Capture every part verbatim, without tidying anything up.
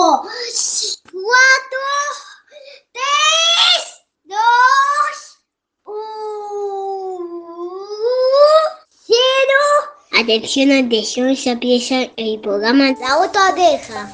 cinco, cuatro, tres, dos, uno, cero. Atención, atención, se empieza el programa La Otra Oreja.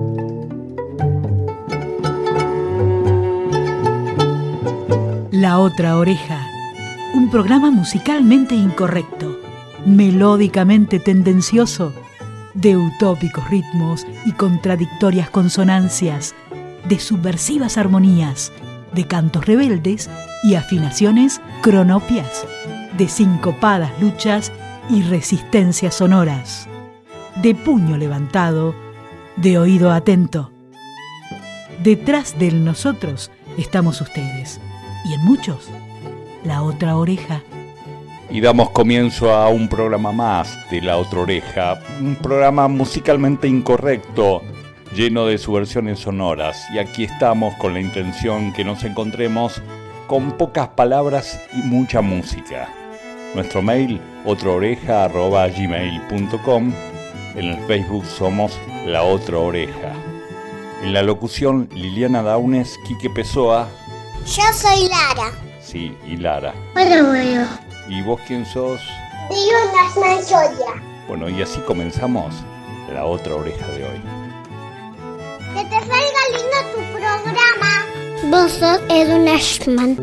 La Otra Oreja, un programa musicalmente incorrecto, melódicamente tendencioso, de utópicos ritmos y contradictorias consonancias, de subversivas armonías, de cantos rebeldes y afinaciones cronopias, de sincopadas luchas y resistencias sonoras, de puño levantado, de oído atento. Detrás del nosotros estamos ustedes, y en muchos, la otra oreja. Y damos comienzo a un programa más de La Otra Oreja, un programa musicalmente incorrecto, lleno de subversiones sonoras. Y aquí estamos con la intención que nos encontremos con pocas palabras y mucha música. Nuestro mail, otraoreja arroba gmail punto com. En el Facebook somos La Otra Oreja. En la locución, Liliana Daunes, Quique Pessoa. Yo soy Lara. Sí, y Lara. Bueno, bueno. ¿Y vos quién sos? Dios Manchoya. Bueno, y así comenzamos La Otra Oreja de hoy. Que te salga lindo tu programa. Vos sos Edwin Ashman.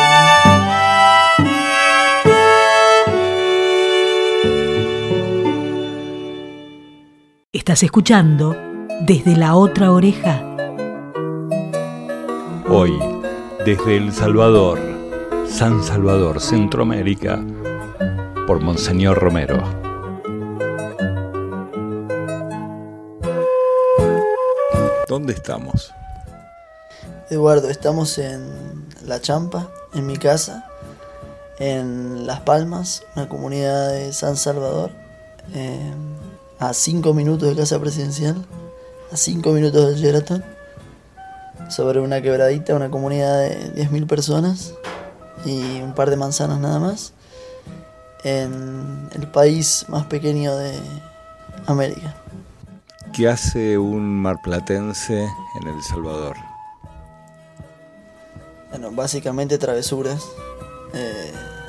Estás escuchando Desde la Otra Oreja. Hoy, desde El Salvador, San Salvador, Centroamérica, por Monseñor Romero. ¿Dónde estamos? Eduardo, estamos en La Champa, en mi casa, en Las Palmas, una comunidad de San Salvador, eh, a cinco minutos de Casa Presidencial, a cinco minutos del Sheraton, sobre una quebradita, una comunidad de diez mil personas y un par de manzanas nada más, en el país más pequeño de América. ¿Qué hace un marplatense en El Salvador? Bueno, básicamente travesuras. Eh,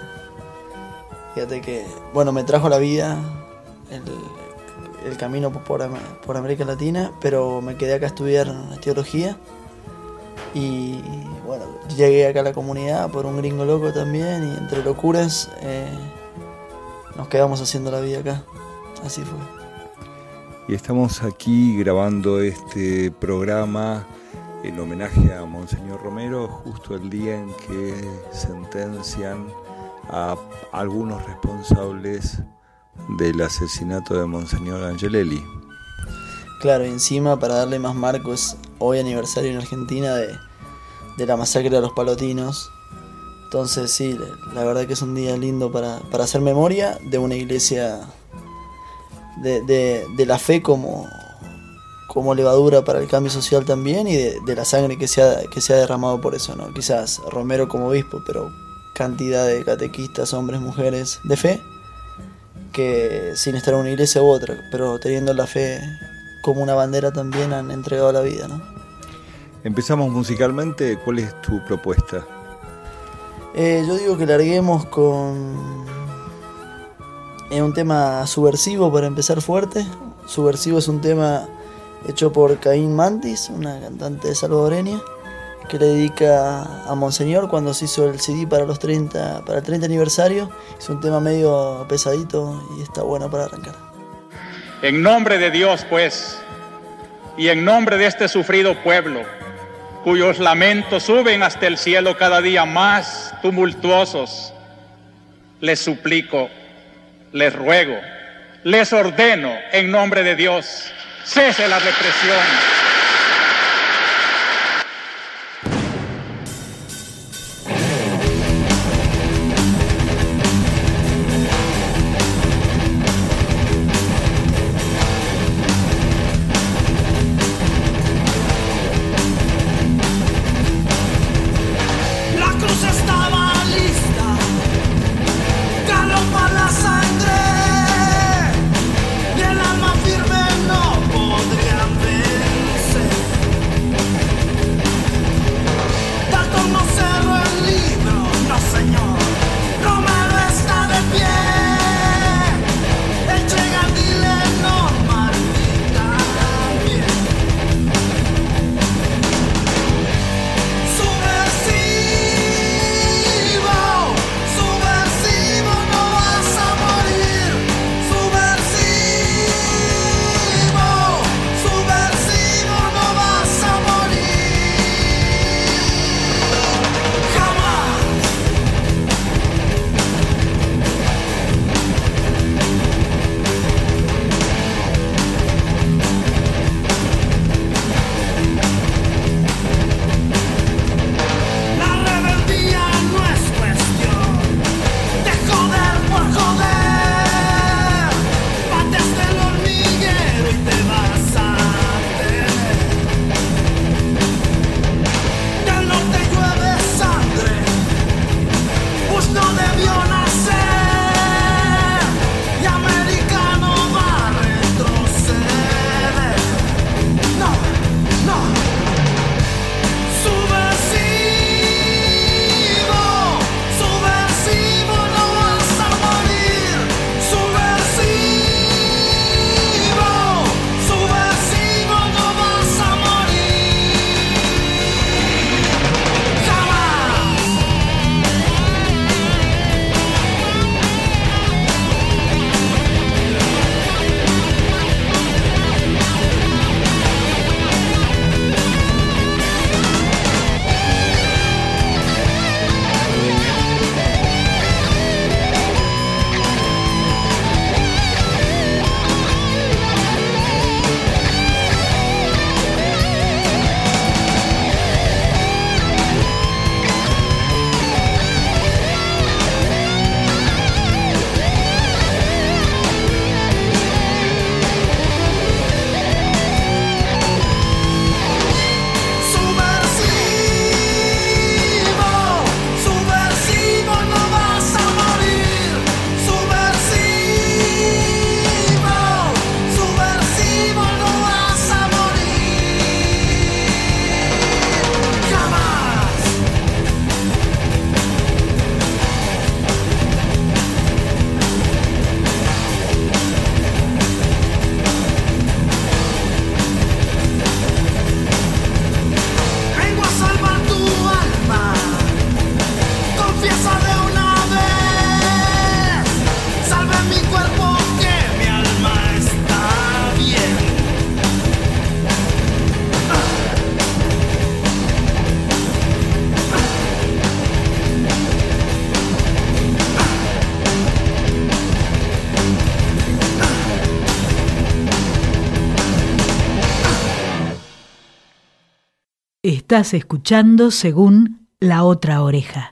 fíjate que, bueno, me trajo la vida el, el camino por, por América Latina, pero me quedé acá a estudiar teología. Y bueno, llegué acá a la comunidad por un gringo loco también, y entre locuras eh, nos quedamos haciendo la vida acá. Así fue. Y estamos aquí grabando este programa en homenaje a Monseñor Romero, justo el día en que sentencian a algunos responsables del asesinato de Monseñor Angelelli. Claro, y encima, para darle más marcos, hoy aniversario en Argentina de, de la masacre de los Palotinos. Entonces sí, la verdad que es un día lindo para, para hacer memoria de una iglesia de, de, de la fe como, como levadura para el cambio social también, y de, de la sangre que se, ha, que se ha derramado por eso, ¿no? Quizás Romero como obispo, pero cantidad de catequistas, hombres, mujeres de fe, que sin estar en una iglesia u otra, pero teniendo la fe como una bandera también, han entregado la vida, ¿no? Empezamos musicalmente. ¿Cuál es tu propuesta? Eh, yo digo que larguemos con eh, un tema subversivo para empezar fuerte. Subversivo es un tema hecho por Caín Mantis, una cantante salvadoreña, que le dedica a Monseñor cuando se hizo el C D para los treinta, para el treinta aniversario. Es un tema medio pesadito y está bueno para arrancar. En nombre de Dios, pues, y en nombre de este sufrido pueblo, cuyos lamentos suben hasta el cielo cada día más tumultuosos, les suplico, les ruego, les ordeno, en nombre de Dios, cese la represión. Firme no podrían ver. Estás escuchando Según la Otra Oreja.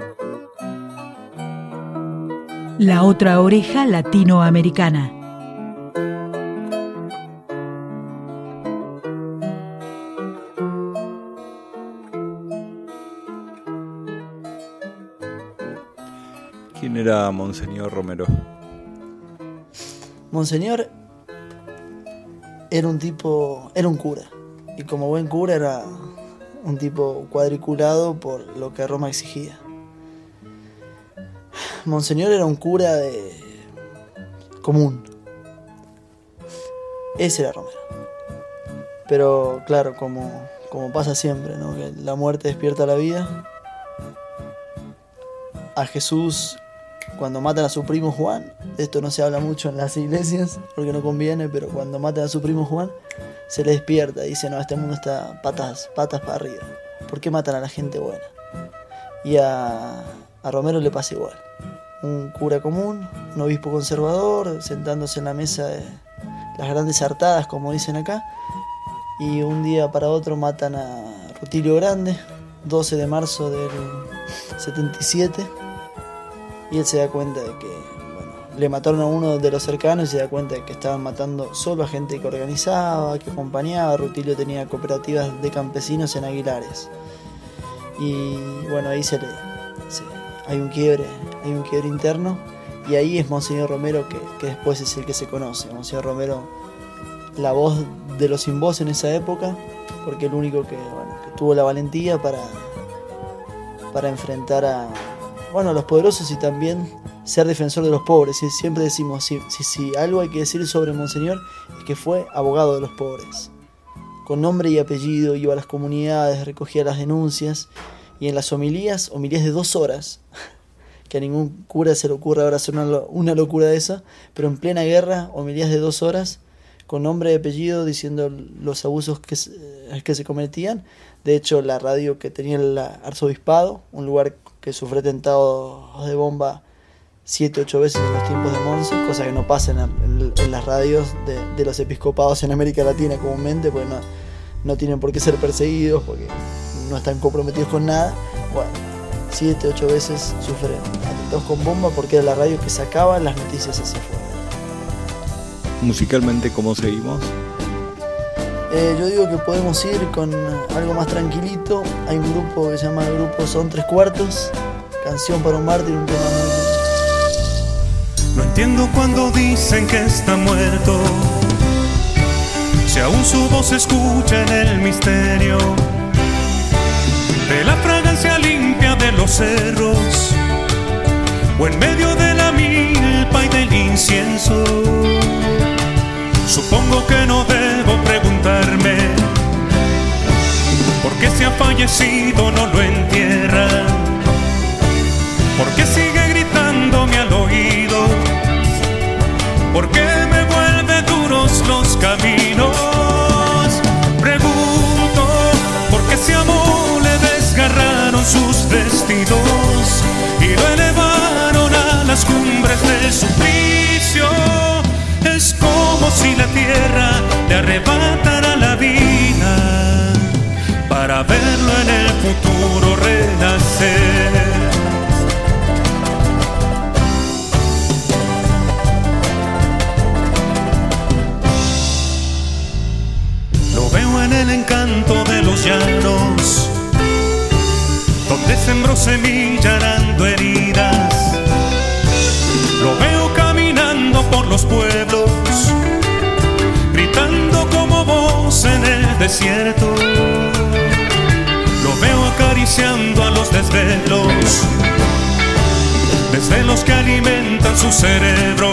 La Otra Oreja Latinoamericana. ¿Quién era Monseñor Romero? Monseñor era un tipo, era un cura, y como buen cura era un tipo cuadriculado por lo que Roma exigía. Monseñor era un cura de común. Ese era Romero. Pero claro, como, como pasa siempre, ¿no? Que la muerte despierta la vida. A Jesús, cuando matan a su primo Juan, de esto no se habla mucho en las iglesias porque no conviene, pero cuando matan a su primo Juan, se le despierta y dice: no, este mundo está patas, patas para arriba. ¿Por qué matan a la gente buena? Y a, a Romero le pasa igual. Un cura común, un obispo conservador, sentándose en la mesa de las grandes hartadas, como dicen acá, y un día para otro matan a Rutilio Grande, doce de marzo del setenta y siete, y él se da cuenta de que, bueno, le mataron a uno de los cercanos y se da cuenta de que estaban matando solo a gente que organizaba, que acompañaba. Rutilio tenía cooperativas de campesinos en Aguilares, y bueno, ahí se le... Se, hay un quiebre, hay un quiebre interno, y ahí es Monseñor Romero que, que después es el que se conoce. Monseñor Romero, la voz de los sin voz en esa época, porque el único que, bueno, que tuvo la valentía para, para enfrentar a, bueno, a los poderosos y también ser defensor de los pobres. Y siempre decimos, si, si, si algo hay que decir sobre Monseñor, es que fue abogado de los pobres. Con nombre y apellido iba a las comunidades, recogía las denuncias. Y en las homilías, homilías de dos horas, que a ningún cura se le ocurre ahora hacer una, una locura de esa, pero en plena guerra, homilías de dos horas, con nombre y apellido, diciendo los abusos que se, que se cometían. De hecho, la radio que tenía el arzobispado, un lugar que sufre atentados de bomba siete, ocho veces en los tiempos de Monse, cosa que no pasa en, en, en las radios de, de los episcopados en América Latina comúnmente, porque no, no tienen por qué ser perseguidos, porque no están comprometidos con nada. Bueno, siete, ocho veces sufren atentados con bomba porque era la radio que sacaba las noticias hacia afuera. Musicalmente, ¿cómo seguimos? Eh, yo digo que podemos ir con algo más tranquilito. Hay un grupo que se llama el grupo Son Tres Cuartos, Canción para un Mártir, un tema muy... No entiendo cuando dicen que está muerto, si aún su voz se escucha en el misterio de la fragancia limpia de los cerros, o en medio de la milpa y del incienso. Supongo que no debo preguntarme por qué si ha fallecido no lo entierran, por qué sigue gritándome al oído, por qué me vuelve duros los caminos. Pregunto por qué ese amor le desgarraron sus vestidos y lo elevaron a las cumbres del suplicio. Es como si la tierra le arrebatara la vida para verlo en el futuro renacer. Lo veo en el encanto de los llanos, donde sembró semilla arando heridas. Lo veo caminando por los pueblos, gritando como voz en el desierto. Lo veo acariciando a los desvelos, desvelos que alimentan su cerebro.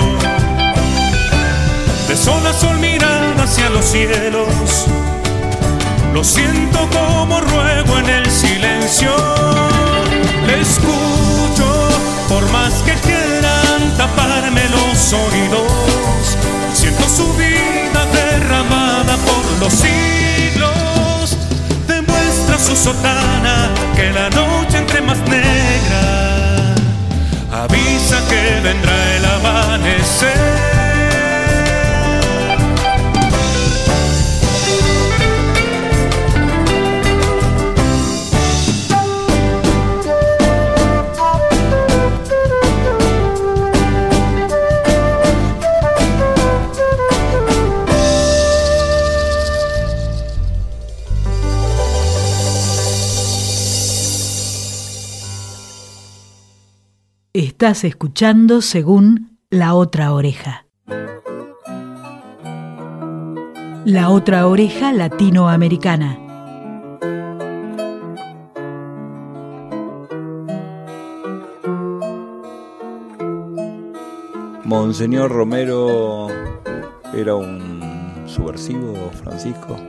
De sol a sol mirando hacia los cielos, lo siento como ruego en el silencio. Le escucho por más que quieran taparme los oídos. Siento su vida derramada por los siglos. Demuestra su sotana que la noche entre más negra avisa que vendrá el amanecer. Estás escuchando Según La Otra Oreja. La Otra Oreja Latinoamericana. Monseñor Romero era un subversivo, Francisco.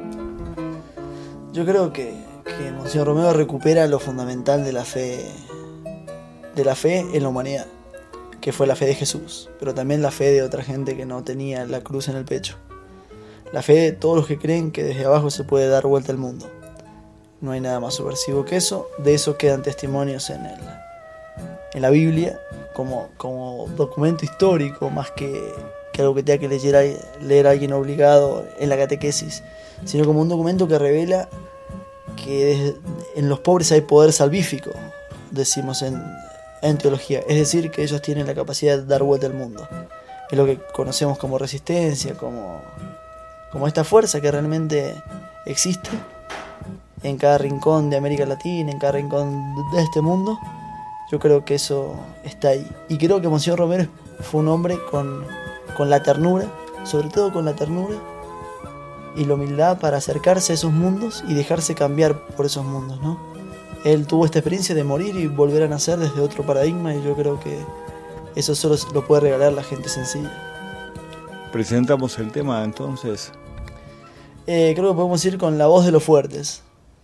Yo creo que, que Monseñor Romero recupera lo fundamental de la fe, de la fe en la humanidad, que fue la fe de Jesús, pero también la fe de otra gente que no tenía la cruz en el pecho. La fe de todos los que creen que desde abajo se puede dar vuelta al mundo. No hay nada más subversivo que eso. De eso quedan testimonios en, el, en la Biblia como, como documento histórico, más que, que algo que tenga que leer, leer a alguien obligado en la catequesis, sino como un documento que revela que desde, en los pobres hay poder salvífico, decimos en, en teología. Es decir, que ellos tienen la capacidad de dar vuelta al mundo. Es lo que conocemos como resistencia, como... como esta fuerza que realmente existe en cada rincón de América Latina, en cada rincón de este mundo. Yo creo que eso está ahí. Y creo que Monseñor Romero fue un hombre con, con la ternura, sobre todo con la ternura y la humildad para acercarse a esos mundos y dejarse cambiar por esos mundos, ¿no? Él tuvo esta experiencia de morir y volver a nacer desde otro paradigma, y yo creo que eso solo lo puede regalar la gente sencilla. Presentamos el tema entonces. Eh, creo que podemos ir con La Voz de los Fuertes,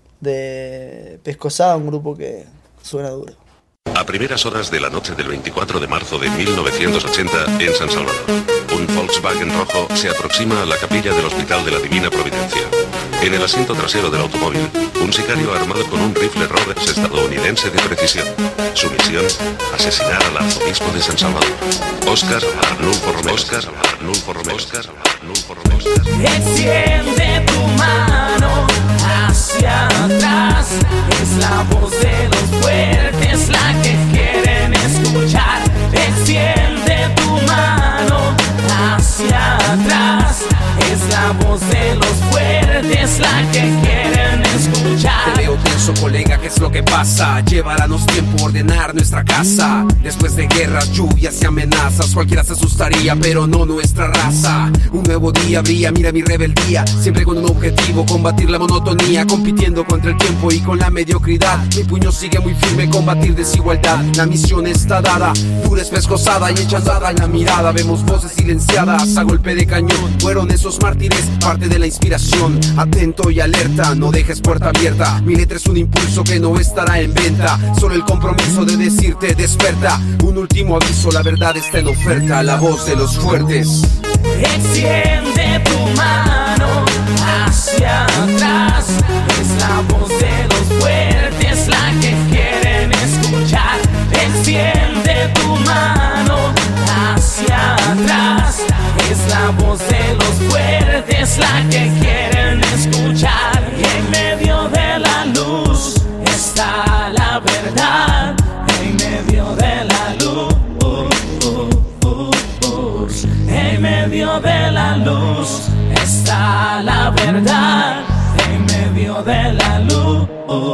de Pescosá, un grupo que suena duro. A primeras horas de la noche del veinticuatro de marzo de mil novecientos ochenta, en San Salvador, un Volkswagen rojo se aproxima a la capilla del Hospital de la Divina Providencia. En el asiento trasero del automóvil, un sicario armado con un rifle Roberts estadounidense de precisión. Su misión, asesinar al arzobispo de San Salvador, Óscar Arnulfo Romero. Óscar Arnulfo Romero. Óscar Arnulfo Romero. Extiende tu mano hacia atrás, es la voz de los fuertes la que quieren escuchar. Extiende tu mano hacia atrás, es la voz de los fuertes la que quieren escuchar. Te veo tenso, colega, ¿qué es lo que pasa? Llevará-nos tiempo ordenar nuestra casa. Después de guerras, lluvias y amenazas, cualquiera se asustaría, pero no nuestra raza. Un nuevo día brilla, mira mi rebeldía, siempre con un objetivo, combatir la monotonía, compitiendo contra el tiempo y con la mediocridad. Mi puño sigue muy firme, combatir desigualdad. La misión está dada, dura es pescosada y echada en la mirada. Vemos voces silenciadas a golpe de cañón. Fueron esos mártires, parte de la inspiración. Atento y alerta, no dejes puerta abierta. Mi letra es un impulso que no estará en venta. Solo el compromiso de decirte desperta. Un último aviso, la verdad está en oferta. La voz de los fuertes. Extiende tu mano hacia atrás, es la voz de los fuertes la que quieren escuchar. Extiende tu mano hacia atrás, es la voz de los fuertes la que quieren escuchar. Y en medio de la luz está la verdad, en medio de la luz, en medio de la luz está la verdad, en medio de la luz.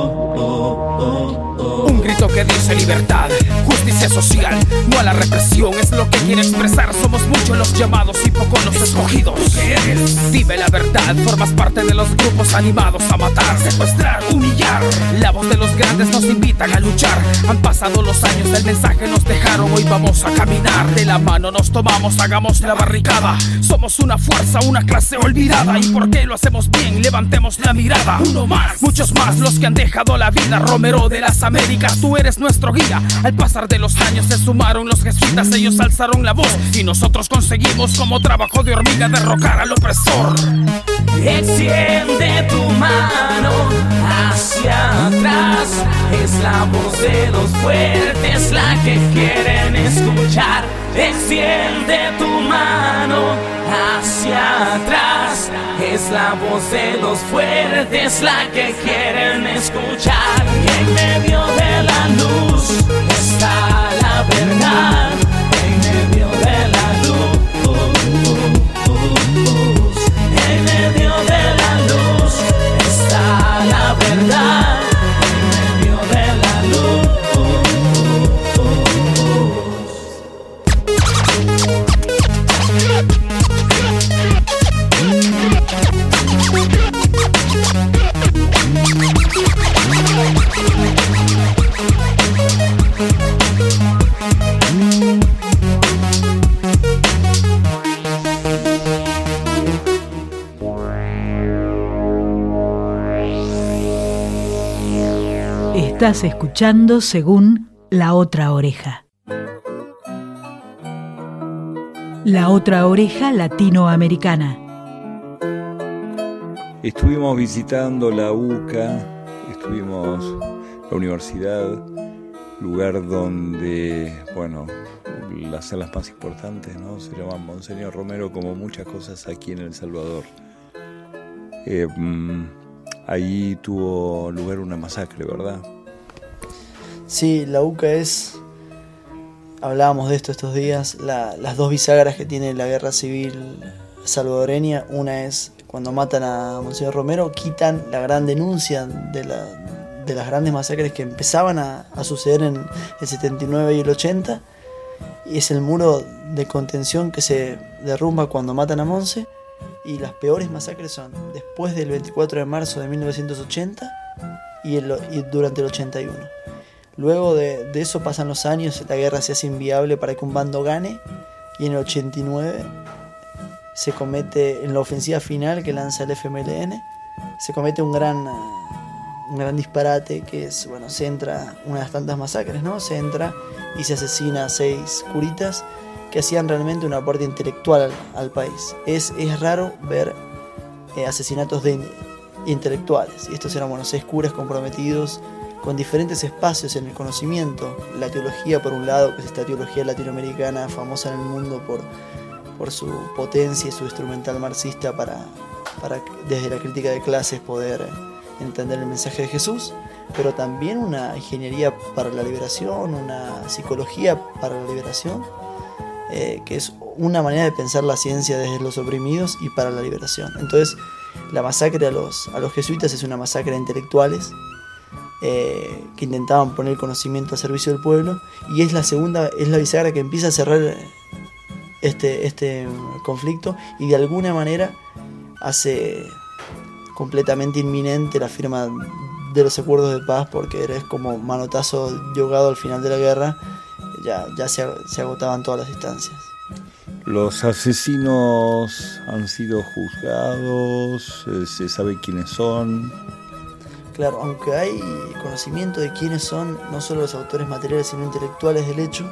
Un grito que dice libertad, justicia social, no a la represión, es lo que quiere expresar. Somos muchos los llamados y pocos los escogidos. ¿Qué eres? Dime la verdad, formas parte de los grupos animados a matar, secuestrar, humillar. La voz de los grandes nos invitan a luchar. Han pasado los años, el mensaje nos dejaron, hoy vamos a caminar. De la mano nos tomamos, hagamos la barricada. Somos una fuerza, una clase olvidada. ¿Y por qué lo hacemos bien? Levantemos la mirada. Uno más, muchos más, los que han dejado la vida. Romero de las Américas, tú eres nuestro guía. Al pasar de los años se sumaron los jesuitas, ellos alzaron la voz y nosotros conseguimos como trabajo de hormiga derrocar al opresor. Extiende tu mano hacia atrás, es la voz de los fuertes la que quieren escuchar. Extiende tu mano hacia atrás, es la voz de los fuertes la que quieren escuchar. Y en medio de la luz está la verdad, en medio de la luz, en medio de la luz está la verdad, en medio de la luz. Estás escuchando Según La Otra Oreja. La Otra Oreja Latinoamericana. Estuvimos visitando la U C A, estuvimos la universidad, lugar donde, bueno, las salas más importantes, ¿no? Se llaman Monseñor Romero, como muchas cosas aquí en El Salvador. Eh, ahí tuvo lugar una masacre, ¿verdad? Sí, la U C A es, hablábamos de esto estos días, la, las dos bisagras que tiene la guerra civil salvadoreña. Una es cuando matan a Monseñor Romero, quitan la gran denuncia de, la, de las grandes masacres que empezaban a, a suceder en el setenta y nueve y el ochenta, y es el muro de contención que se derrumba cuando matan a Monse. Y las peores masacres son después del veinticuatro de marzo de mil novecientos ochenta y, el, y durante el ochenta y uno. Luego de, de eso pasan los años, la guerra se hace inviable para que un bando gane, y en el ochenta y nueve se comete, en la ofensiva final que lanza el F M L N, se comete un gran, un gran disparate, que es, bueno, se entra, una de las tantas masacres, ¿no? Se entra y se asesina a seis curitas que hacían realmente un aporte intelectual al, al país. Es, es raro ver eh, asesinatos de intelectuales, y estos eran, bueno, seis curas comprometidos con diferentes espacios en el conocimiento, la teología por un lado, que es esta teología latinoamericana famosa en el mundo por, por su potencia y su instrumental marxista para, para desde la crítica de clases poder entender el mensaje de Jesús, pero también una ingeniería para la liberación, una psicología para la liberación, eh, que es una manera de pensar la ciencia desde los oprimidos y para la liberación. Entonces, la masacre a los, a los jesuitas es una masacre de intelectuales, Eh, que intentaban poner el conocimiento al servicio del pueblo, y es la segunda, es la bisagra que empieza a cerrar este, este conflicto, y de alguna manera hace completamente inminente la firma de los acuerdos de paz, porque es como manotazo yogado al final de la guerra. Ya, ya se, se agotaban todas las instancias. Los asesinos han sido juzgados, se sabe quiénes son. Claro, aunque hay conocimiento de quiénes son no solo los autores materiales sino intelectuales del hecho,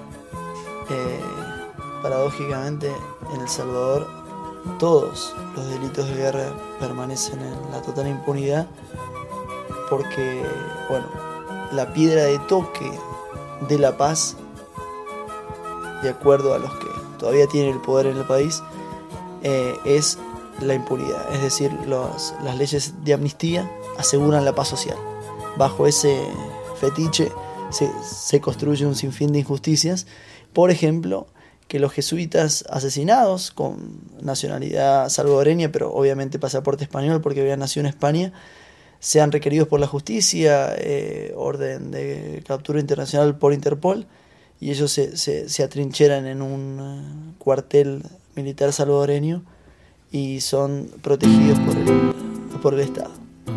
eh, paradójicamente en El Salvador todos los delitos de guerra permanecen en la total impunidad, porque, bueno, la piedra de toque de la paz, de acuerdo a los que todavía tienen el poder en el país, eh, es la impunidad. Es decir, los, las leyes de amnistía aseguran la paz social. Bajo ese fetiche se, se construye un sinfín de injusticias. Por ejemplo, que los jesuitas asesinados con nacionalidad salvadoreña, pero obviamente pasaporte español porque habían nacido en España, sean requeridos por la justicia, eh, orden de captura internacional por Interpol, y ellos se, se, se atrincheran en un uh, cuartel militar salvadoreño y son protegidos por el, por el Estado.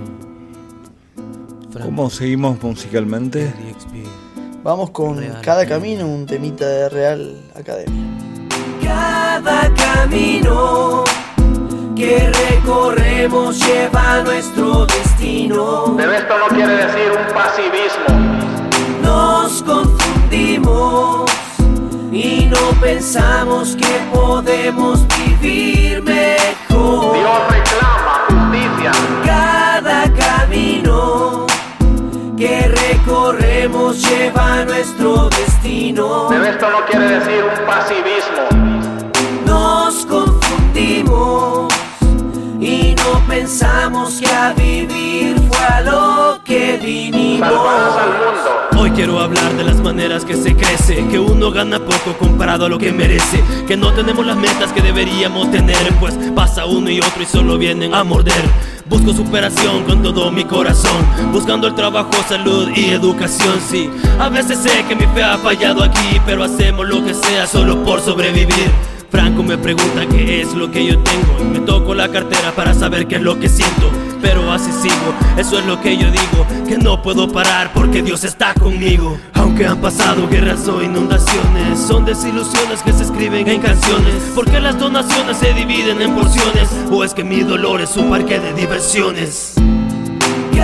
¿Cómo seguimos musicalmente? Vamos con Cada Camino, un temita de Real Academia. Cada camino que recorremos lleva a nuestro destino. Pero esto no quiere decir un pasivismo. Nos confundimos y no pensamos que podemos vivir mejor. Dios reclama justicia. Cada camino que recorremos lleva a nuestro destino. Pero esto no quiere decir un pasivismo. Nos confundimos y no pensamos que a vivir fue a lo que vinimos. Salvadas al mundo. Hoy quiero hablar de las maneras que se crece, que uno gana poco comparado a lo que merece, que no tenemos las metas que deberíamos tener, pues pasa uno y otro y solo vienen a morder. Busco superación con todo mi corazón, buscando el trabajo, salud y educación, sí. A veces sé que mi fe ha fallado aquí, pero hacemos lo que sea solo por sobrevivir. Franco me pregunta qué es lo que yo tengo y me toco la cartera para saber qué es lo que siento, pero así sigo, eso es lo que yo digo, que no puedo parar porque Dios está conmigo. Aunque han pasado guerras o inundaciones, son desilusiones que se escriben en canciones, porque las donaciones se dividen en porciones, o es que mi dolor es un parque de diversiones. Cada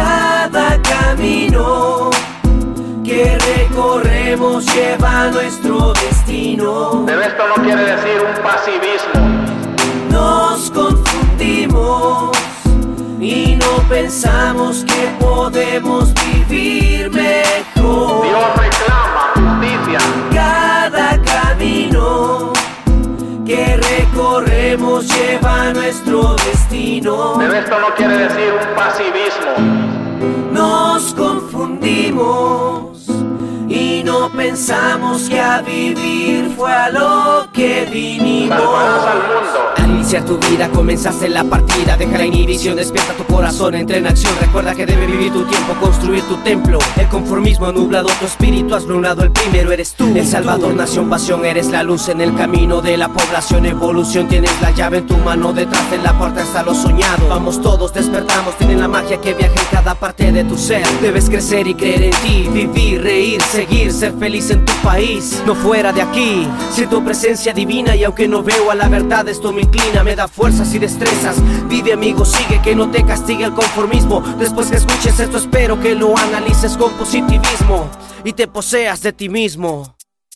Cada camino que recorremos lleva a nuestro destino. Pero esto no quiere decir un pasivismo. Nos confundimos y no pensamos que podemos vivir mejor. Dios reclama justicia. Cada camino que recorremos lleva a nuestro destino. Pero esto no quiere decir un pasivismo. Nos confundimos y no pensamos que a vivir fue a lo que vinimos. Salvarás al mundo. Al iniciar tu vida comenzaste la partida. Deja la inhibición, despierta tu corazón, entra en acción. Recuerda que debe vivir tu tiempo, construir tu templo. El conformismo ha nublado tu espíritu, has nublado el primero, eres tú. El Salvador, nación, pasión, eres la luz en el camino de la población. Evolución, tienes la llave en tu mano, detrás de la puerta está lo soñado. Vamos todos, despertamos, tienen la magia que viaja en cada parte de tu ser. Debes crecer y creer en ti, vivir, reír, seguir, ser feliz en tu país, no fuera de aquí. Siento presencia divina y aunque no veo a la verdad, esto me inclina, me da fuerzas y destrezas. Vive, amigo, sigue, que no te castigue el conformismo. Después que escuches esto espero que lo analices con positivismo y te poseas de ti mismo.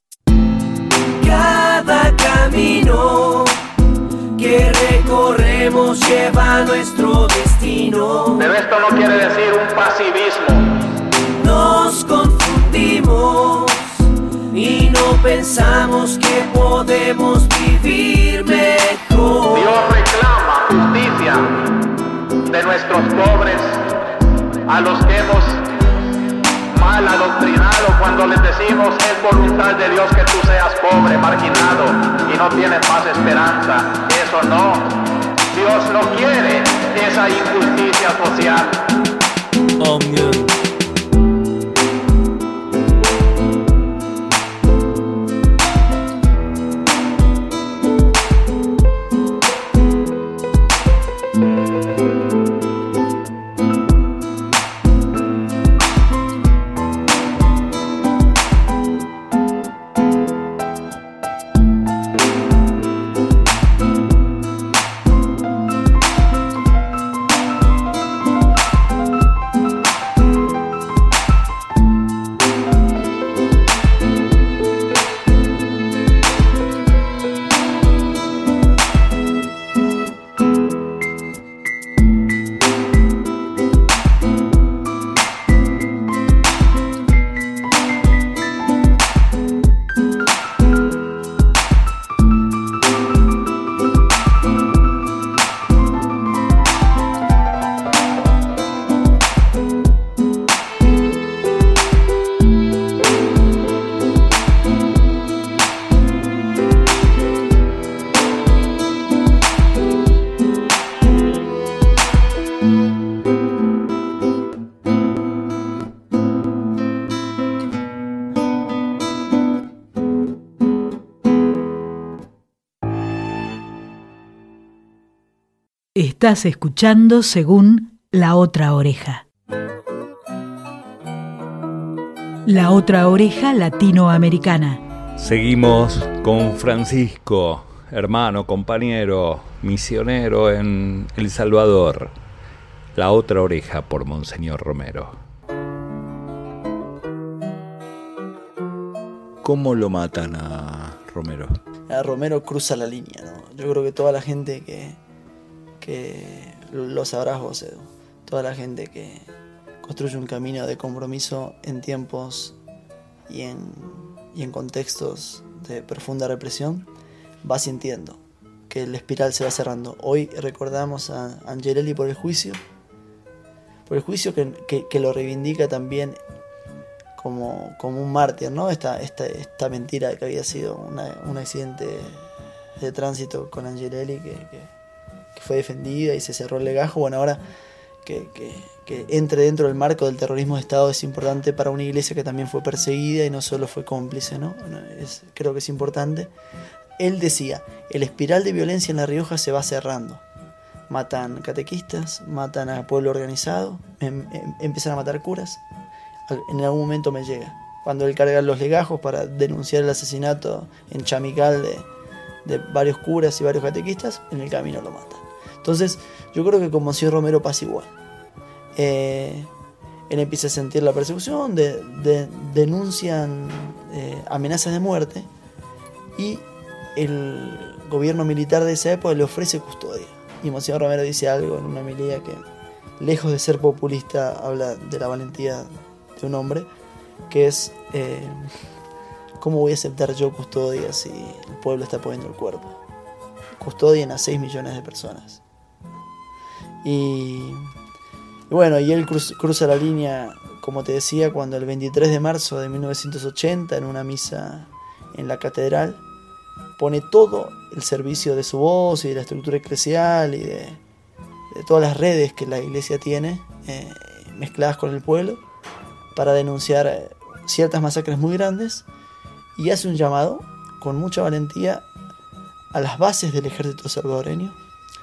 Cada camino que recorremos lleva a nuestro destino. Pero esto no quiere decir un pasivismo. Nos confundimos y no pensamos que podemos vivir mejor. Dios reclama justicia de nuestros pobres, a los que hemos mal adoctrinado cuando les decimos es voluntad de Dios que tú seas pobre, marginado y no tienes más esperanza. Eso no. Dios no quiere esa injusticia social. Amén. Estás escuchando Según La Otra Oreja. La Otra Oreja Latinoamericana. Seguimos con Francisco, hermano, compañero, misionero en El Salvador. La Otra Oreja por Monseñor Romero. ¿Cómo lo matan a Romero? A Romero cruza la línea, ¿no? Yo creo que toda la gente que, que lo sabrás vos, Edu, toda la gente que construye un camino de compromiso en tiempos y en, y en contextos de profunda represión, va sintiendo que la espiral se va cerrando. Hoy recordamos a Angelelli por el juicio, por el juicio que, que, que lo reivindica también como, como un mártir, ¿no? Esta, esta, esta mentira que había sido una, un accidente de tránsito con Angelelli que, que, que fue defendida y se cerró el legajo. Bueno, ahora que, que, que entre dentro del marco del terrorismo de Estado es importante para una iglesia que también fue perseguida y no solo fue cómplice, ¿no? Es, creo que es importante. Él decía, el espiral de violencia en La Rioja se va cerrando. Matan catequistas, matan a pueblo organizado, em, em, empiezan a matar curas. En algún momento me llega. Cuando él carga los legajos para denunciar el asesinato en Chamical de, de varios curas y varios catequistas, en el camino lo matan. Entonces, yo creo que con Monseñor Romero pasa igual. Eh, él empieza a sentir la persecución, de, de, denuncian eh, amenazas de muerte y el gobierno militar de esa época le ofrece custodia. Y Monseñor Romero dice algo en una homilía que, lejos de ser populista, habla de la valentía de un hombre, que es eh, ¿cómo voy a aceptar yo custodia si el pueblo está poniendo el cuerpo? Custodian a seis millones de personas. Y, y bueno, y él cruz, cruza la línea, como te decía, cuando el veintitrés de marzo de mil novecientos ochenta, en una misa en la catedral, pone todo el servicio de su voz y de la estructura eclesial y de, de todas las redes que la iglesia tiene, eh, mezcladas con el pueblo, para denunciar eh, ciertas masacres muy grandes, y hace un llamado con mucha valentía a las bases del ejército salvadoreño.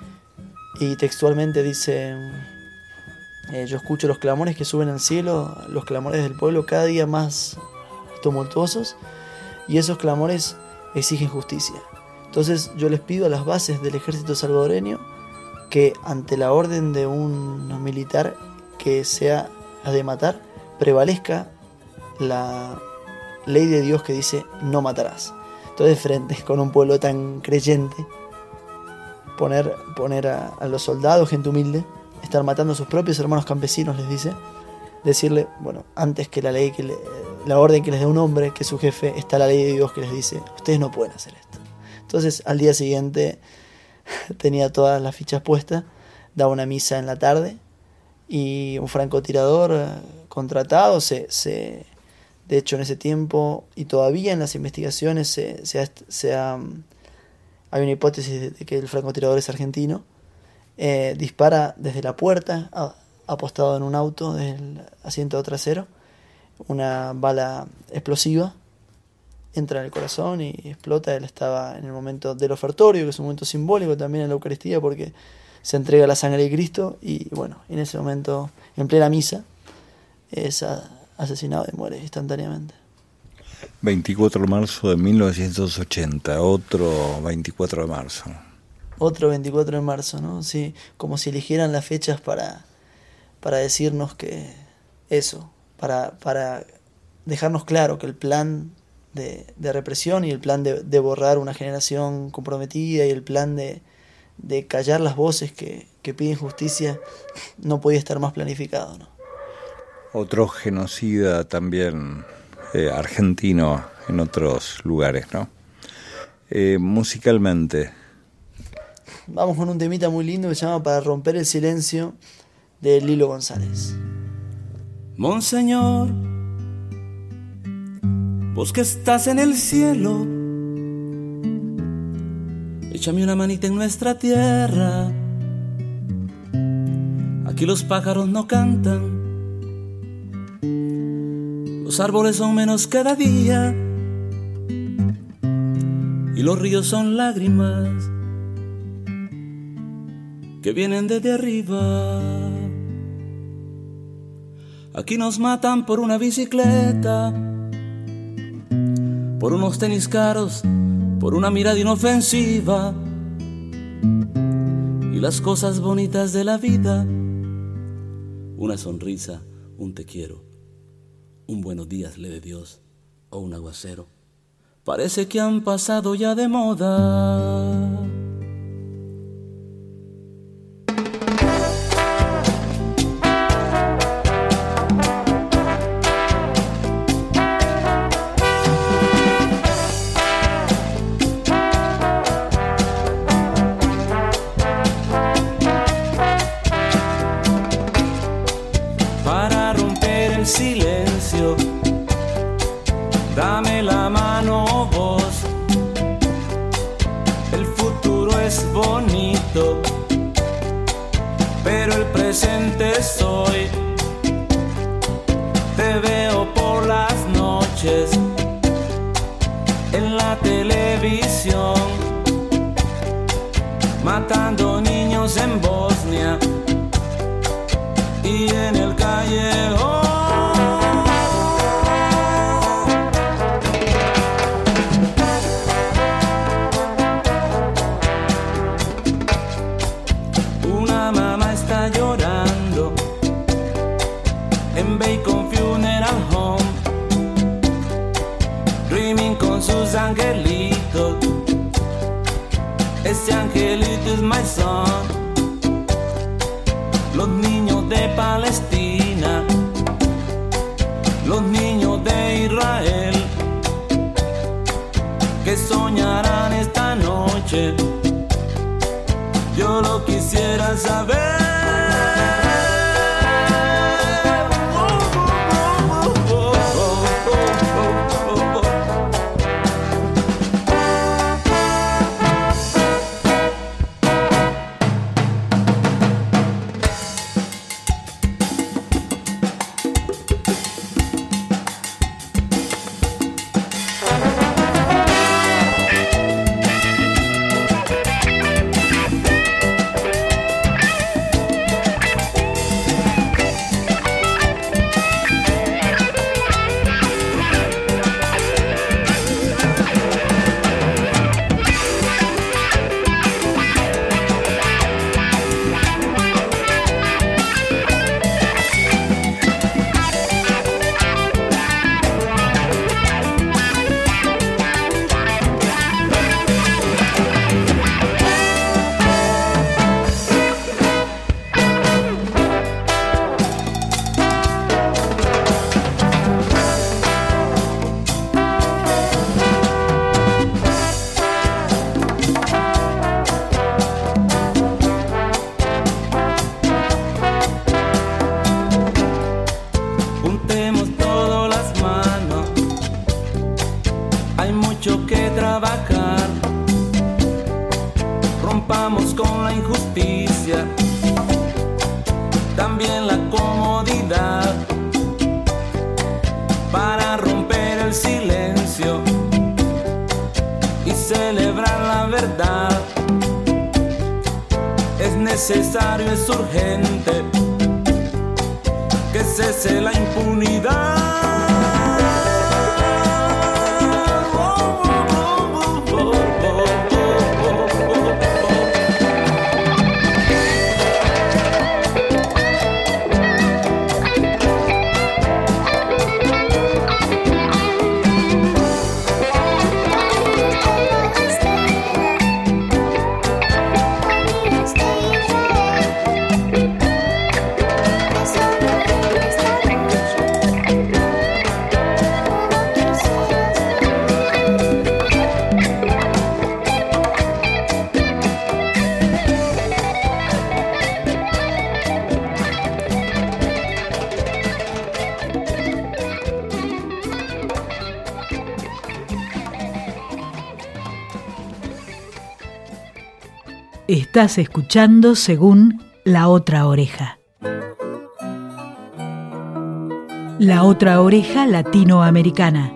Y textualmente dice, eh, yo escucho los clamores que suben al cielo, los clamores del pueblo cada día más tumultuosos, y esos clamores exigen justicia. Entonces yo les pido a las bases del ejército salvadoreño que ante la orden de un militar que sea a de matar, prevalezca la ley de Dios que dice no matarás. Entonces, frente con un pueblo tan creyente, poner, poner a, a los soldados, gente humilde, estar matando a sus propios hermanos campesinos, les dice, decirle, bueno, antes que la ley, que le, la orden que les dé un hombre, que es su jefe, está la ley de Dios que les dice, ustedes no pueden hacer esto. Entonces, al día siguiente tenía todas las fichas puestas, daba una misa en la tarde, y un francotirador eh, contratado se, se de hecho en ese tiempo y todavía en las investigaciones se, se, ha, se ha, hay una hipótesis de, de que el francotirador es argentino, eh, dispara desde la puerta a, apostado en un auto del asiento trasero, una bala explosiva entra en el corazón y explota. Él estaba en el momento del ofertorio, que es un momento simbólico también en la Eucaristía, porque se entrega la sangre de Cristo, y bueno, en ese momento, en plena misa, es asesinado y muere instantáneamente. veinticuatro de marzo de mil novecientos ochenta, otro veinticuatro de marzo. Otro veinticuatro de marzo, ¿no? Sí, como si eligieran las fechas para, para decirnos que eso, para, para dejarnos claro que el plan de, de represión y el plan de, de borrar una generación comprometida y el plan de, de callar las voces que, que piden justicia no podía estar más planificado, ¿no? Otro genocida también eh, argentino en otros lugares, ¿no? Eh, musicalmente. Vamos con un temita muy lindo que se llama Para romper el silencio, de Lilo González. Monseñor, vos que estás en el cielo, échame una manita en nuestra tierra. Aquí los pájaros no cantan, los árboles son menos cada día, y los ríos son lágrimas que vienen desde arriba. Aquí nos matan por una bicicleta, por unos tenis caros, por una mirada inofensiva, y las cosas bonitas de la vida, una sonrisa, un te quiero, un buenos días le de Dios o un aguacero, parece que han pasado ya de moda. Dame la mano vos, el futuro es bonito, pero el presente es hoy. Te veo por las noches en la televisión, matando niños en Bosnia y en el callejón. En en Bacon Funeral Home, dreaming con sus angelitos. Ese angelito es my son. Los niños de Palestina, los niños de Israel, que soñarán esta noche, yo lo quisiera saber. Necesario, es urgente que cese la impunidad. Estás escuchando Según La Otra Oreja. La Otra Oreja Latinoamericana.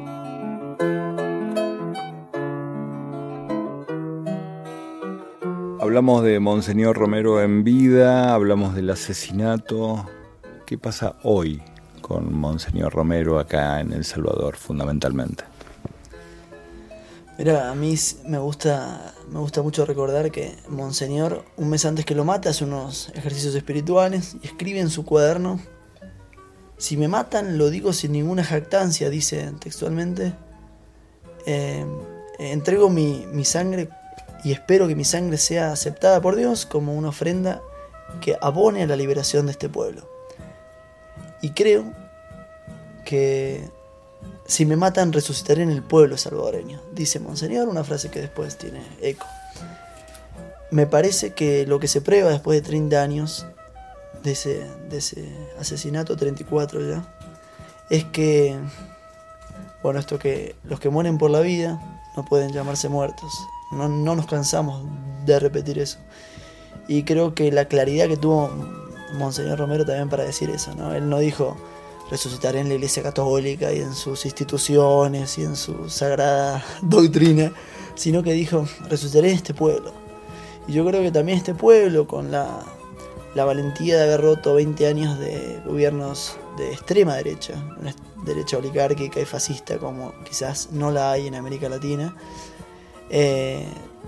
Hablamos de Monseñor Romero en vida, hablamos del asesinato. ¿Qué pasa hoy con Monseñor Romero acá en El Salvador, fundamentalmente? Mira, a mí me gusta, me gusta mucho recordar que Monseñor, un mes antes que lo mata, hace unos ejercicios espirituales y escribe en su cuaderno: si me matan, lo digo sin ninguna jactancia, dice textualmente, eh, entrego mi, mi sangre y espero que mi sangre sea aceptada por Dios como una ofrenda que abone a la liberación de este pueblo. Y creo que si me matan, resucitaré en el pueblo salvadoreño, dice Monseñor, una frase que después tiene eco. Me parece que lo que se prueba después de treinta años de ese, de ese asesinato, treinta y cuatro ya, es que, bueno, esto que los que mueren por la vida no pueden llamarse muertos. No, no nos cansamos de repetir eso. Y creo que la claridad que tuvo Monseñor Romero también para decir eso, ¿no? Él no dijo: resucitaré en la Iglesia Católica y en sus instituciones y en su sagrada doctrina, sino que dijo: resucitaré en este pueblo. Y yo creo que también este pueblo, con la, la valentía de haber roto veinte años de gobiernos de extrema derecha, una derecha oligárquica y fascista como quizás no la hay en América Latina, eh,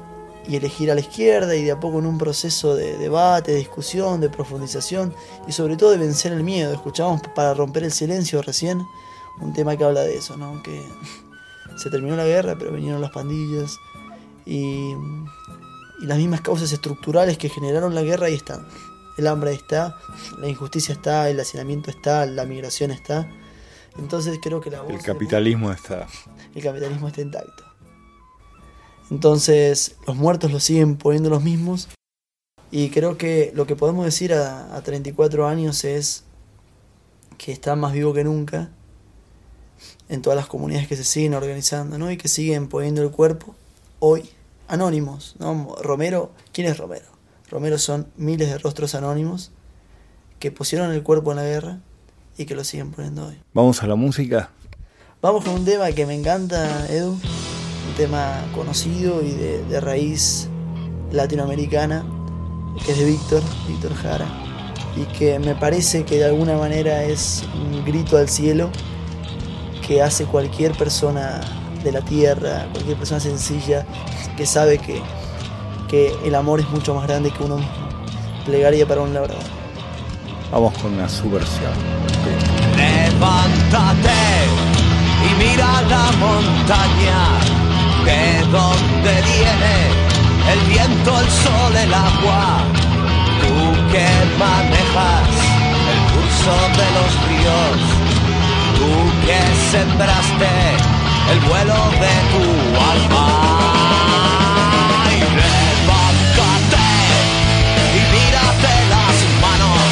y elegir a la izquierda, y de a poco en un proceso de debate, de discusión, de profundización y sobre todo de vencer el miedo. Escuchamos Para romper el silencio recién, un tema que habla de eso, ¿no? Que se terminó la guerra, pero vinieron las pandillas y, y las mismas causas estructurales que generaron la guerra ahí están. El hambre está, la injusticia está, el hacinamiento está, la migración está. Entonces creo que la voz... El capitalismo está. El capitalismo está intacto. Entonces los muertos lo siguen poniendo los mismos. Y creo que lo que podemos decir a, a treinta y cuatro años es que está más vivo que nunca en todas las comunidades que se siguen organizando, ¿no? Y que siguen poniendo el cuerpo hoy, anónimos, ¿no? Romero, ¿quién es Romero? Romero son miles de rostros anónimos que pusieron el cuerpo en la guerra y que lo siguen poniendo hoy. ¿Vamos a la música? Vamos con un tema que me encanta, Edu, un tema conocido y de, de raíz latinoamericana, que es de Víctor, Víctor Jara, y que me parece que de alguna manera es un grito al cielo que hace cualquier persona de la tierra, cualquier persona sencilla que sabe que, que el amor es mucho más grande que uno mismo. Plegaria para un labrador. Vamos con una subversión. Levántate y mira la montaña, de donde viene el viento, el sol, el agua. Tú que manejas el curso de los ríos, tú que sembraste el vuelo de tu alma. Y levántate y mírate las manos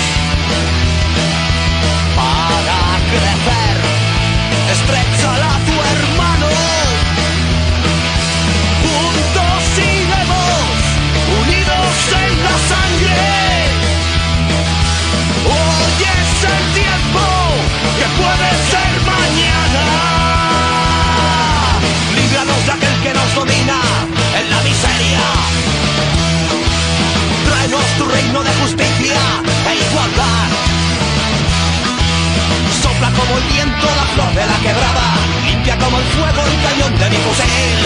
para crecer, estréchala a tu hermano. Juntos iremos, unidos en la sangre. Hoy es el tiempo que puede ser mañana. Líbranos de aquel que nos domina en la miseria. Tráenos tu reino de justicia e igualdad. Sopla como el viento la flor de la quebrada, limpia como el fuego el cañón de mi fusil.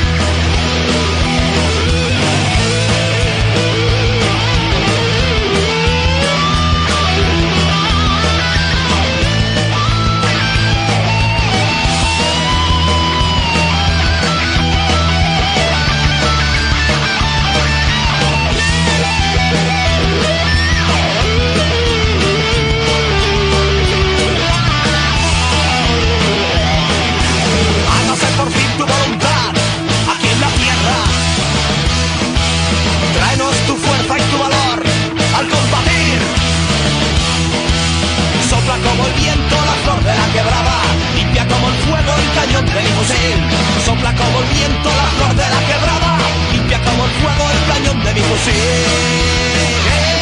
Como el viento la flor de la quebrada, limpia como el fuego el cañón de mi fusil. Sopla como el viento la flor de la quebrada, limpia como el fuego el cañón de mi fusil.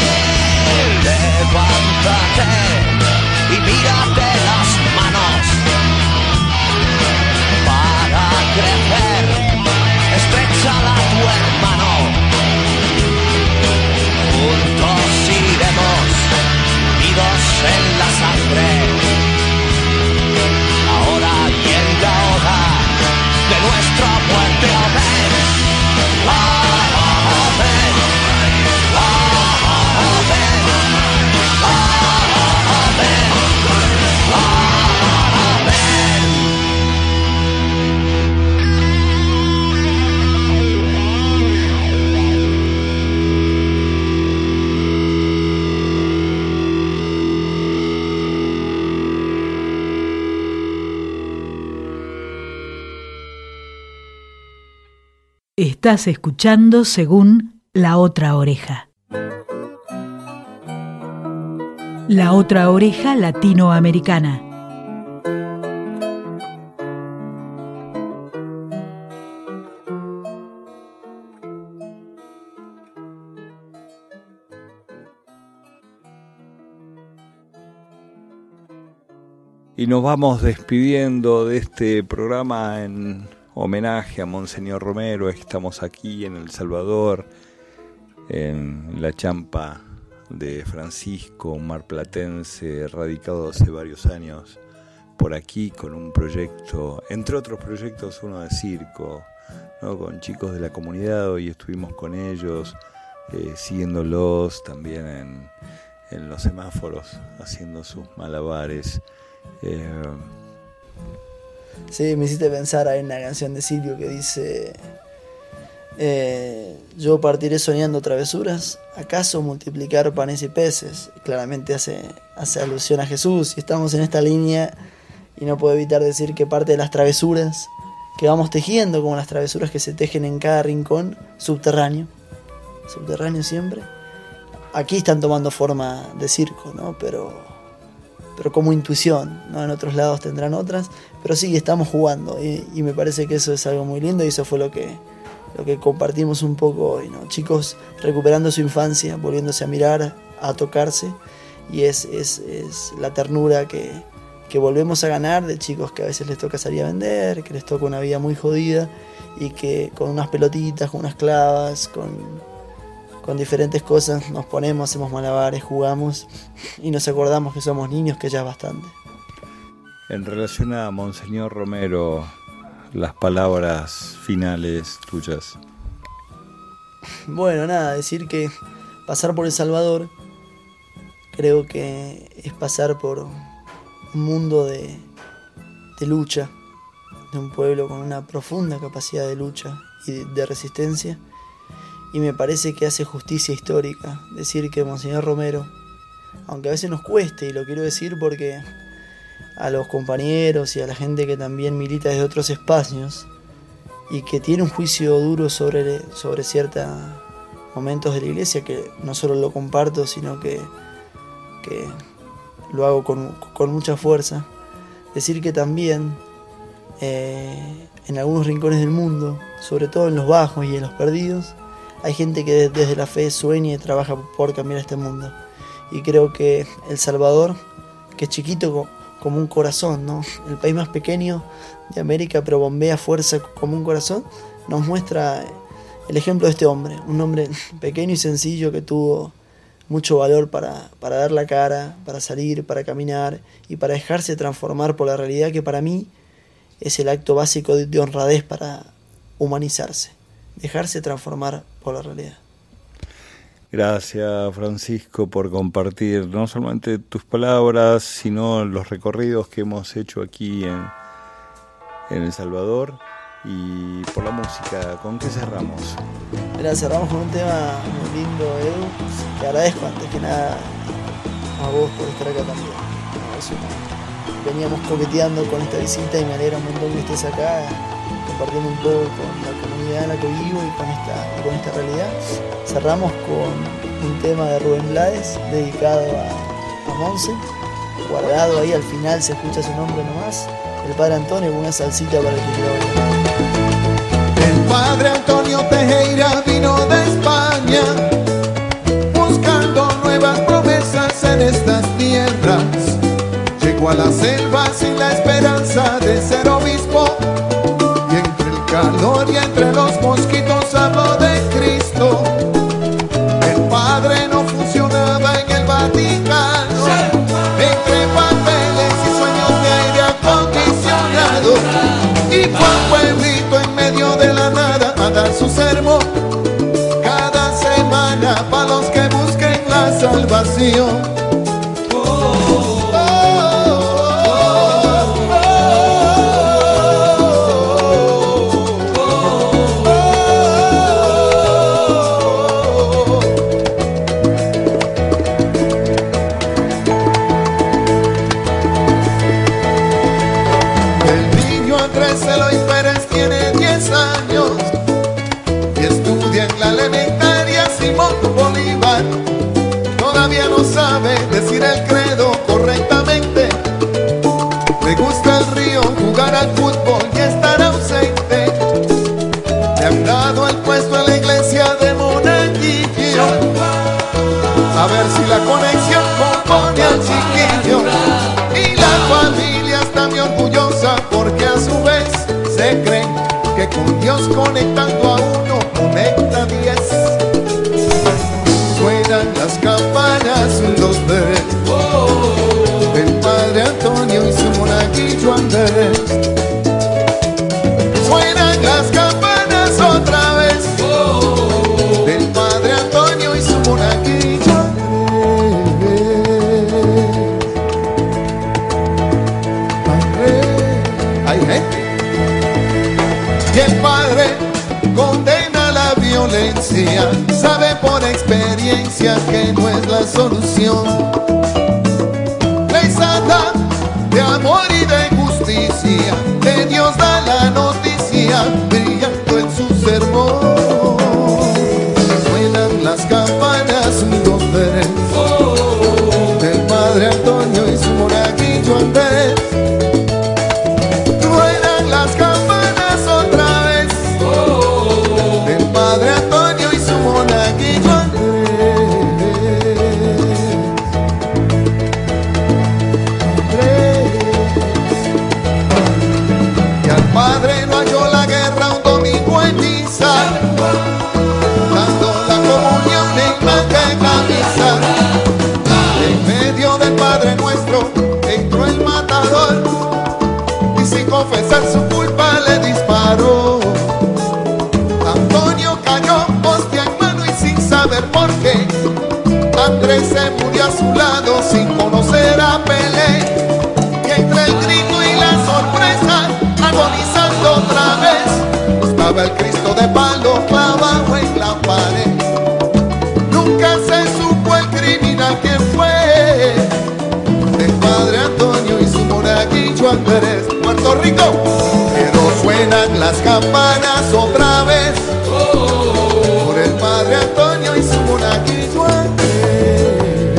Levántate y mírate las manos para crecer, estréchala a tu hermano. Juntos iremos, unidos en la sangre, ahora y en la hora de nuestra muerte. Amén, amén, amén, Estás escuchando Según La Otra Oreja. La Otra Oreja Latinoamericana. Y nos vamos despidiendo de este programa en homenaje a Monseñor Romero. Estamos aquí en El Salvador, en la champa de Francisco, un marplatense radicado hace varios años por aquí con un proyecto, entre otros proyectos, uno de circo, ¿no? Con chicos de la comunidad. Hoy estuvimos con ellos, eh, siguiéndolos también en, en los semáforos, haciendo sus malabares. Eh, Sí, me hiciste pensar en una canción de Silvio que dice: eh, yo partiré soñando travesuras, ¿acaso multiplicar panes y peces? Claramente hace, hace alusión a Jesús, y estamos en esta línea y no puedo evitar decir que parte de las travesuras que vamos tejiendo, como las travesuras que se tejen en cada rincón subterráneo, subterráneo siempre, aquí están tomando forma de circo, ¿no? Pero... pero como intuición, ¿no? En otros lados tendrán otras, pero sí, estamos jugando y, y me parece que eso es algo muy lindo y eso fue lo que, lo que compartimos un poco hoy, ¿no? Chicos recuperando su infancia, volviéndose a mirar, a tocarse, y es, es, es la ternura que, que volvemos a ganar de chicos que a veces les toca salir a vender, que les toca una vida muy jodida y que con unas pelotitas, con unas clavas, con... con diferentes cosas nos ponemos, hacemos malabares, jugamos y nos acordamos que somos niños, que ya es bastante. En relación a Monseñor Romero, las palabras finales tuyas. Bueno, nada, decir que pasar por El Salvador creo que es pasar por un mundo de, de lucha, de un pueblo con una profunda capacidad de lucha y de, de resistencia. Y me parece que hace justicia histórica decir que Monseñor Romero, aunque a veces nos cueste, y lo quiero decir porque a los compañeros y a la gente que también milita desde otros espacios y que tiene un juicio duro sobre, sobre ciertos momentos de la iglesia, que no solo lo comparto, sino que, que lo hago con, con mucha fuerza, decir que también eh, en algunos rincones del mundo, sobre todo en los bajos y en los perdidos, hay gente que desde la fe sueña y trabaja por cambiar este mundo. Y creo que El Salvador, que es chiquito como un corazón, ¿no? El país más pequeño de América, pero bombea fuerza como un corazón, nos muestra el ejemplo de este hombre. Un hombre pequeño y sencillo que tuvo mucho valor para, para dar la cara, para salir, para caminar y para dejarse transformar por la realidad, que para mí es el acto básico de, de honradez para humanizarse. Dejarse transformar por la realidad. Gracias, Francisco, por compartir no solamente tus palabras, sino los recorridos que hemos hecho aquí en, en El Salvador, y por la música. ¿Con qué cerramos? Mira, cerramos con un tema muy lindo, Edu. Te agradezco antes que nada a vos por estar acá también. Veníamos coqueteando con esta visita y me alegra un montón que estés acá, compartiendo un poco con la comunidad en la que vivo y con esta, y con esta realidad. Cerramos con un tema de Rubén Blades dedicado a, a Monse, guardado ahí al final, se escucha su nombre nomás, el Padre Antonio, con una salsita para el que quiera bailar. El Padre Antonio Tejera vino de España buscando nuevas promesas en estas tierras. Llegó a la selva sin la esperanza de ser obispo, y entre el calor y entre los mosquitos habló de Cristo. El Padre no funcionaba en el Vaticano, entre papeles y sueños de aire acondicionado, y fue a un pueblito en medio de la nada a dar su sermón cada semana para los que busquen la salvación. Decir el credo correctamente, le gusta el río, jugar al fútbol y estar ausente. Le han dado el puesto en la iglesia de monaguillo, a ver si la conexión compone al chiquillo. Y la familia está muy orgullosa porque a su vez se creen que con Dios conectando a uno conecta diez. Suenan las campanas, un, dos, tres. El Padre Antonio y su monaguillo Andrés. Suenan las campanas, gente. Y el padre condena la violencia, sabe por experiencia que no es la solución. Ley santa de amor y de justicia, de Dios da la noticia, brillando en su sermón. Suenan las campanas, un, dos, tres, del padre Antonio y su monaguillo Andrés. Suenan las campanas otra vez, del padre Antonio y su monaguillo Andrés. Y al padre no halló la guerra un domingo en misa, dando la comunión en manga y camisa. En medio del Padre Nuestro entró el matador y sin confesar su culpa le disparó. Antonio cayó, hostia en mano y sin saber por qué. Andrés se murió a su lado sin conocer a Pelé. Y entre el grito y la sorpresa, agonizando otra vez, estaba el Cristo de palo clavado en la pared. Nunca se supo el criminal quién fue, el padre Antonio y su monaguillo Andrés. Puerto Rico, pero suenan las campanas otra vez, por el padre Antonio y su monaguillo Andrés.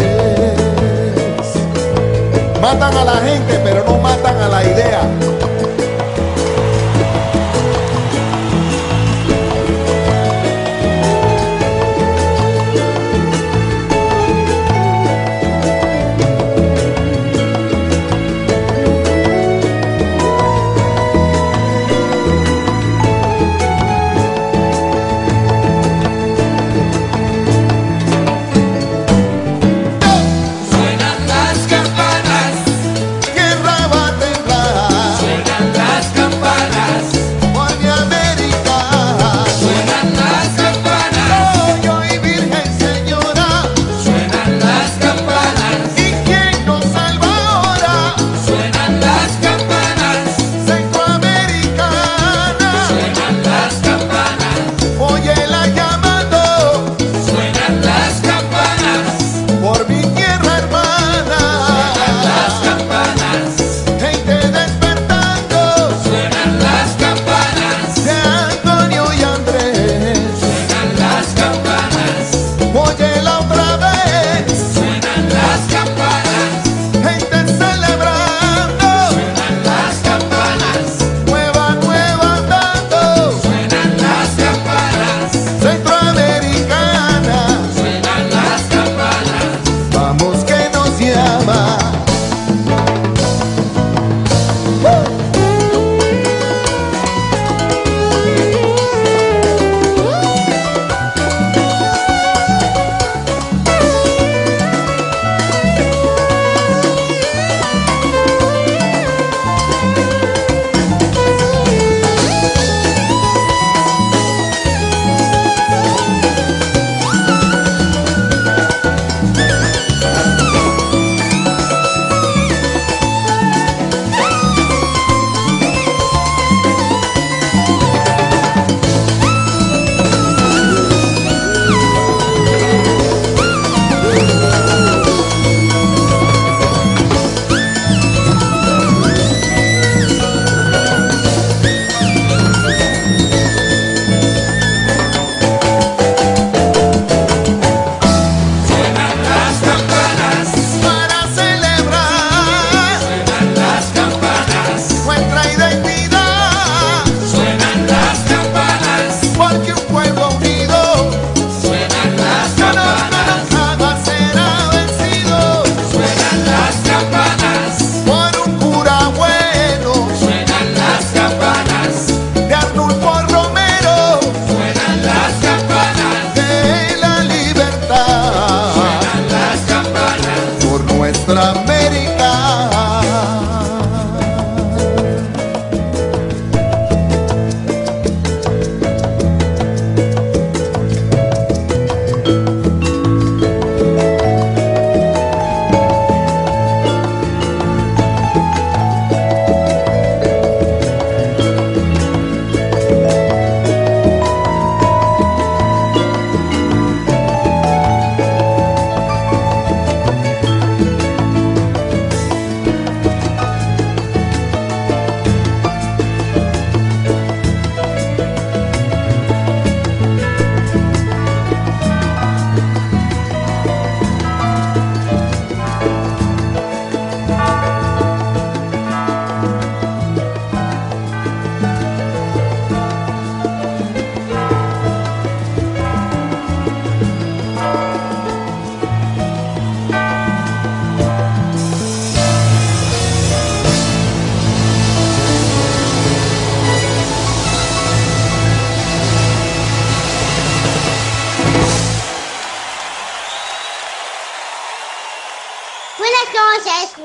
Matan a la gente, pero no matan a la idea. Suenan las campanas, Guerra va a temblar, suenan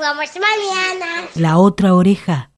vamos mañana. La otra oreja.